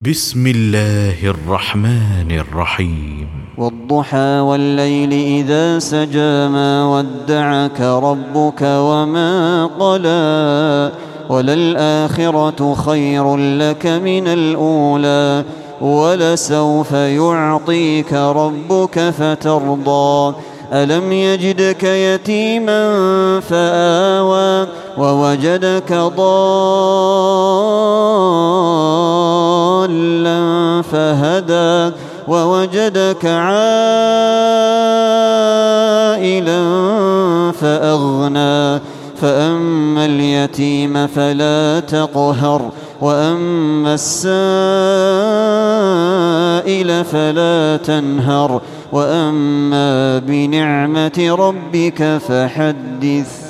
بسم الله الرحمن الرحيم والضحى والليل إذا سجى ما ودعك ربك وما قلى وللآخرة خير لك من الأولى ولسوف يعطيك ربك فترضى ألم يجدك يتيما فآوى ووجدك ضالا فهدى ووجدك عائلا فأغنى فأما اليتيم فلا تقهر وأما السائل فلا تنهر وأما بنعمة ربك فحدث.